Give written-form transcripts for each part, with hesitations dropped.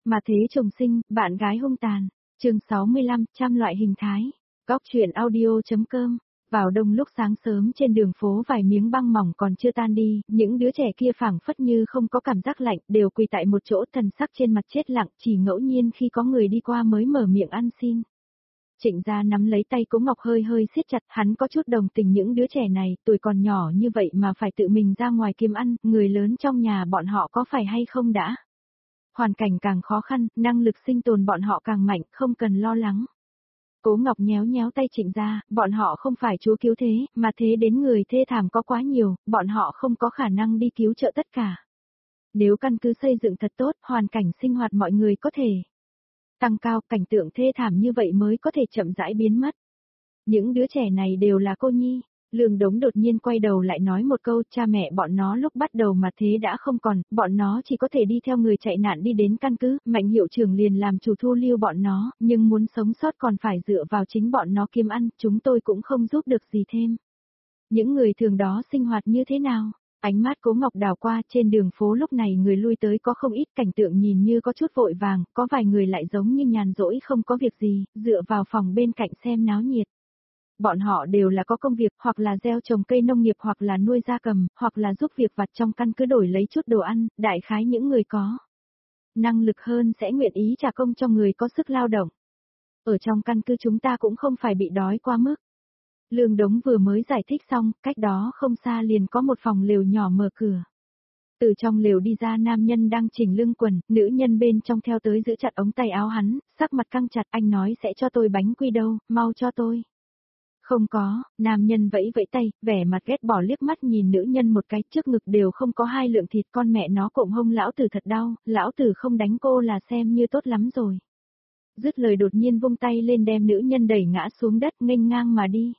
Mà thế chồng sinh, bạn gái hung tàn. Chương 65, trăm loại hình thái. Góc truyện audio.com. Vào đông lúc sáng sớm trên đường phố vài miếng băng mỏng còn chưa tan đi, những đứa trẻ kia phảng phất như không có cảm giác lạnh, đều quỳ tại một chỗ, thần sắc trên mặt chết lặng, chỉ ngẫu nhiên khi có người đi qua mới mở miệng ăn xin. Trịnh Gia nắm lấy tay Cố Ngọc hơi hơi siết chặt, hắn có chút đồng tình những đứa trẻ này, tuổi còn nhỏ như vậy mà phải tự mình ra ngoài kiếm ăn, người lớn trong nhà bọn họ có phải hay không đã? Hoàn cảnh càng khó khăn, năng lực sinh tồn bọn họ càng mạnh, không cần lo lắng. Cố Ngọc nhéo nhéo tay Trịnh Gia, bọn họ không phải chúa cứu thế, mà thế đến người thê thảm có quá nhiều, bọn họ không có khả năng đi cứu trợ tất cả. Nếu căn cứ xây dựng thật tốt, hoàn cảnh sinh hoạt mọi người có thể tăng cao, cảnh tượng thê thảm như vậy mới có thể chậm rãi biến mất. Những đứa trẻ này đều là cô nhi. Lương Đống đột nhiên quay đầu lại nói một câu, cha mẹ bọn nó lúc bắt đầu mà thế đã không còn, bọn nó chỉ có thể đi theo người chạy nạn đi đến căn cứ, Mạnh hiệu trưởng liền làm chủ thu lưu bọn nó, nhưng muốn sống sót còn phải dựa vào chính bọn nó kiếm ăn, chúng tôi cũng không giúp được gì thêm. Những người thường đó sinh hoạt như thế nào? Ánh mắt Cố Ngọc đảo qua, trên đường phố lúc này người lui tới có không ít, cảnh tượng nhìn như có chút vội vàng, có vài người lại giống như nhàn rỗi không có việc gì, dựa vào phòng bên cạnh xem náo nhiệt. Bọn họ đều là có công việc, hoặc là gieo trồng cây nông nghiệp, hoặc là nuôi gia cầm, hoặc là giúp việc vặt trong căn cứ đổi lấy chút đồ ăn, đại khái những người có năng lực hơn sẽ nguyện ý trả công cho người có sức lao động. Ở trong căn cứ chúng ta cũng không phải bị đói quá mức. Lương Đống vừa mới giải thích xong, cách đó không xa liền có một phòng lều nhỏ mở cửa. Từ trong lều đi ra nam nhân đang chỉnh lưng quần, nữ nhân bên trong theo tới giữ chặt ống tay áo hắn, sắc mặt căng chặt, anh nói sẽ cho tôi bánh quy đâu, mau cho tôi. Không có, nam nhân vẫy vẫy tay, vẻ mặt ghét bỏ liếc mắt nhìn nữ nhân một cái, trước ngực đều không có hai lượng thịt, con mẹ nó cộm hông lão tử thật đau, lão tử không đánh cô là xem như tốt lắm rồi. Dứt lời đột nhiên vung tay lên đem nữ nhân đẩy ngã xuống đất, nghênh ngang mà đi.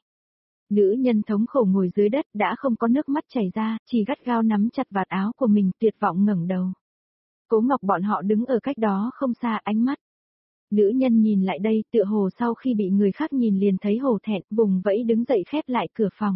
Nữ nhân thống khổ ngồi dưới đất, đã không có nước mắt chảy ra, chỉ gắt gao nắm chặt vạt áo của mình, tuyệt vọng ngẩng đầu. Cố Ngọc bọn họ đứng ở cách đó không xa, ánh mắt. Nữ nhân nhìn lại đây, tựa hồ sau khi bị người khác nhìn liền thấy hổ thẹn, vùng vẫy đứng dậy khép lại cửa phòng.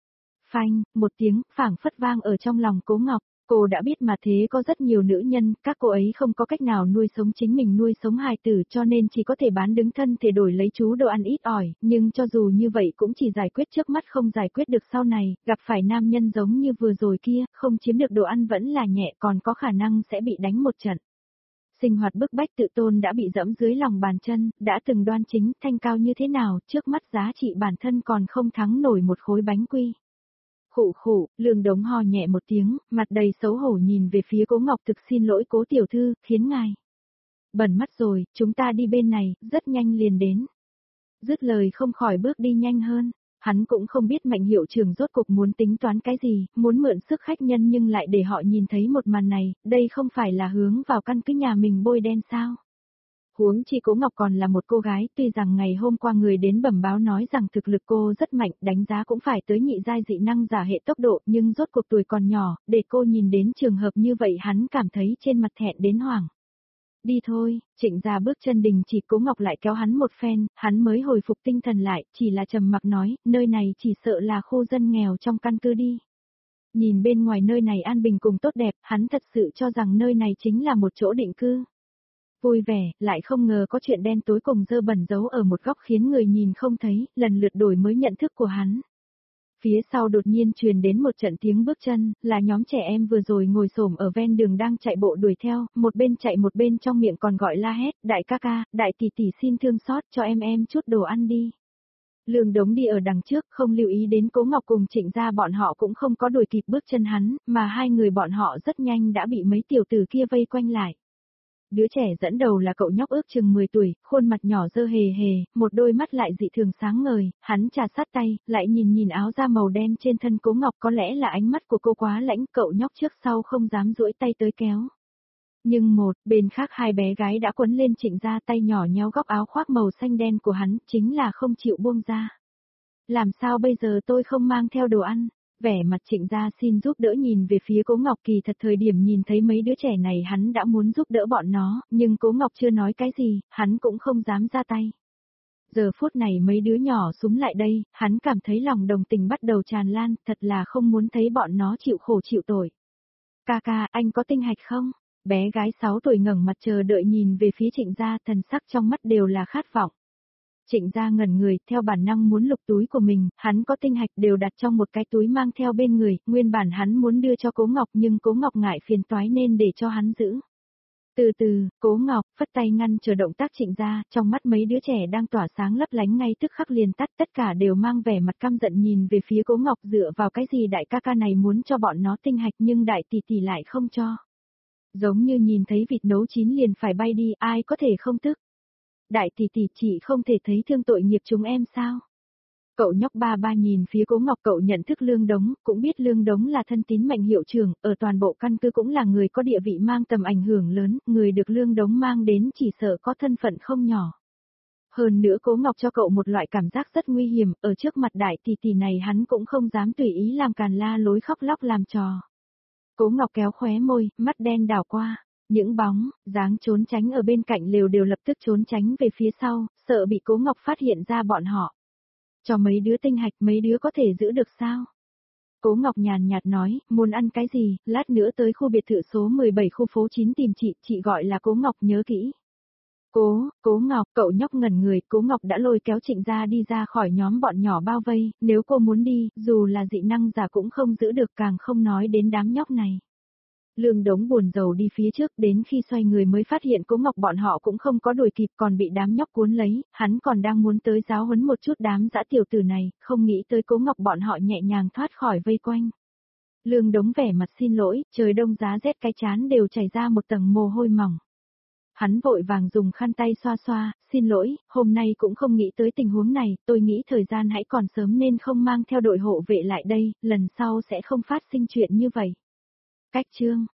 Phanh, một tiếng, phảng phất vang ở trong lòng Cố Ngọc. Cô đã biết mà thế có rất nhiều nữ nhân, các cô ấy không có cách nào nuôi sống chính mình, nuôi sống hài tử, cho nên chỉ có thể bán đứng thân thể đổi lấy chú đồ ăn ít ỏi, nhưng cho dù như vậy cũng chỉ giải quyết trước mắt không giải quyết được sau này, gặp phải nam nhân giống như vừa rồi kia, không chiếm được đồ ăn vẫn là nhẹ, còn có khả năng sẽ bị đánh một trận. Sinh hoạt bức bách tự tôn đã bị dẫm dưới lòng bàn chân, đã từng đoan chính, thanh cao như thế nào, trước mắt giá trị bản thân còn không thắng nổi một khối bánh quy. Khụ khụ, Lương Đống ho nhẹ một tiếng, mặt đầy xấu hổ nhìn về phía Cố Ngọc, thực xin lỗi Cố tiểu thư, khiến ngài bẩn mắt rồi, chúng ta đi bên này, rất nhanh liền đến. Dứt lời không khỏi bước đi nhanh hơn. Hắn cũng không biết Mạnh hiệu trưởng rốt cục muốn tính toán cái gì, muốn mượn sức khách nhân nhưng lại để họ nhìn thấy một màn này, đây không phải là hướng vào căn cứ nhà mình bôi đen sao. Huống chi Cố Ngọc còn là một cô gái, tuy rằng ngày hôm qua người đến bẩm báo nói rằng thực lực cô rất mạnh, đánh giá cũng phải tới nhị giai dị năng giả hệ tốc độ, nhưng rốt cuộc tuổi còn nhỏ, để cô nhìn đến trường hợp như vậy hắn cảm thấy trên mặt thẹn đến hoảng. Đi thôi, Trịnh Gia bước chân đình chỉ, Cố Ngọc lại kéo hắn một phen, hắn mới hồi phục tinh thần lại, chỉ là trầm mặc nói, nơi này chỉ sợ là khu dân nghèo trong căn cứ đi. Nhìn bên ngoài nơi này an bình cùng tốt đẹp, hắn thật sự cho rằng nơi này chính là một chỗ định cư. Vui vẻ, lại không ngờ có chuyện đen tối cùng dơ bẩn giấu ở một góc khiến người nhìn không thấy, lần lượt đổi mới nhận thức của hắn. Phía sau đột nhiên truyền đến một trận tiếng bước chân, là nhóm trẻ em vừa rồi ngồi xổm ở ven đường đang chạy bộ đuổi theo, một bên chạy một bên trong miệng còn gọi la hét, đại ca ca, đại tỷ tỷ xin thương xót cho em chút đồ ăn đi. Lương Đống đi ở đằng trước, không lưu ý đến Cố Ngọc cùng Trịnh Gia bọn họ cũng không có đuổi kịp bước chân hắn, mà hai người bọn họ rất nhanh đã bị mấy tiểu tử kia vây quanh lại. Đứa trẻ dẫn đầu là cậu nhóc ước chừng 10 tuổi, khuôn mặt nhỏ dơ hề hề, một đôi mắt lại dị thường sáng ngời, hắn trà sát tay, lại nhìn áo da màu đen trên thân Cố Ngọc, có lẽ là ánh mắt của cô quá lãnh, cậu nhóc trước sau không dám duỗi tay tới kéo. Nhưng bên khác hai bé gái đã quấn lên Trịnh Gia, tay nhỏ nhéo góc áo khoác màu xanh đen của hắn, chính là không chịu buông ra. Làm sao bây giờ tôi không mang theo đồ ăn? Vẻ mặt Trịnh Gia xin giúp đỡ nhìn về phía Cố Ngọc, kỳ thật thời điểm nhìn thấy mấy đứa trẻ này hắn đã muốn giúp đỡ bọn nó, nhưng Cố Ngọc chưa nói cái gì, hắn cũng không dám ra tay. Giờ phút này mấy đứa nhỏ súm lại đây, hắn cảm thấy lòng đồng tình bắt đầu tràn lan, thật là không muốn thấy bọn nó chịu khổ chịu tội. Ca ca, anh có tinh hạch không? Bé gái 6 tuổi ngẩng mặt chờ đợi nhìn về phía Trịnh gia, thần sắc trong mắt đều là khát vọng. Trịnh gia ngẩn người, theo bản năng muốn lục túi của mình, hắn có tinh hạch đều đặt trong một cái túi mang theo bên người, nguyên bản hắn muốn đưa cho Cố Ngọc nhưng Cố Ngọc ngại phiền toái nên để cho hắn giữ. Từ từ, Cố Ngọc phất tay ngăn chờ động tác Trịnh gia, trong mắt mấy đứa trẻ đang tỏa sáng lấp lánh ngay tức khắc liền tắt, tất cả đều mang vẻ mặt căm giận nhìn về phía Cố Ngọc, dựa vào cái gì đại ca ca này muốn cho bọn nó tinh hạch nhưng đại tỷ tỷ lại không cho. Giống như nhìn thấy vịt nấu chín liền phải bay đi, ai có thể không tức. Đại tỷ tỷ, chị không thể thấy thương tội nghiệp chúng em sao? Cậu nhóc ba ba nhìn phía Cố Ngọc, cậu nhận thức Lương Đống, cũng biết Lương Đống là thân tín Mạnh hiệu trưởng, ở toàn bộ căn cứ cũng là người có địa vị mang tầm ảnh hưởng lớn, người được Lương Đống mang đến chỉ sợ có thân phận không nhỏ. Hơn nữa Cố Ngọc cho cậu một loại cảm giác rất nguy hiểm, ở trước mặt đại tỷ tỷ này hắn cũng không dám tùy ý làm càn la lối khóc lóc làm trò. Cố Ngọc kéo khóe môi, mắt đen đảo qua. Những bóng, dáng trốn tránh ở bên cạnh lều đều lập tức trốn tránh về phía sau, sợ bị Cố Ngọc phát hiện ra bọn họ. Cho mấy đứa tinh hạch, mấy đứa có thể giữ được sao? Cố Ngọc nhàn nhạt nói, muốn ăn cái gì, lát nữa tới khu biệt thự số 17 khu phố 9 tìm chị gọi là Cố Ngọc nhớ kỹ. Cố Ngọc, cậu nhóc ngẩn người, Cố Ngọc đã lôi kéo Trịnh gia đi ra khỏi nhóm bọn nhỏ bao vây, nếu cô muốn đi, dù là dị năng giả cũng không giữ được, càng không nói đến đám nhóc này. Lương Đống buồn rầu đi phía trước, đến khi xoay người mới phát hiện Cố Ngọc bọn họ cũng không có đuổi kịp, còn bị đám nhóc cuốn lấy, hắn còn đang muốn tới giáo huấn một chút đám dã tiểu tử này, không nghĩ tới Cố Ngọc bọn họ nhẹ nhàng thoát khỏi vây quanh. Lương Đống vẻ mặt xin lỗi, trời đông giá rét cái trán đều chảy ra một tầng mồ hôi mỏng. Hắn vội vàng dùng khăn tay xoa xoa, xin lỗi, hôm nay cũng không nghĩ tới tình huống này, tôi nghĩ thời gian hãy còn sớm nên không mang theo đội hộ vệ lại đây, lần sau sẽ không phát sinh chuyện như vậy. Cách chương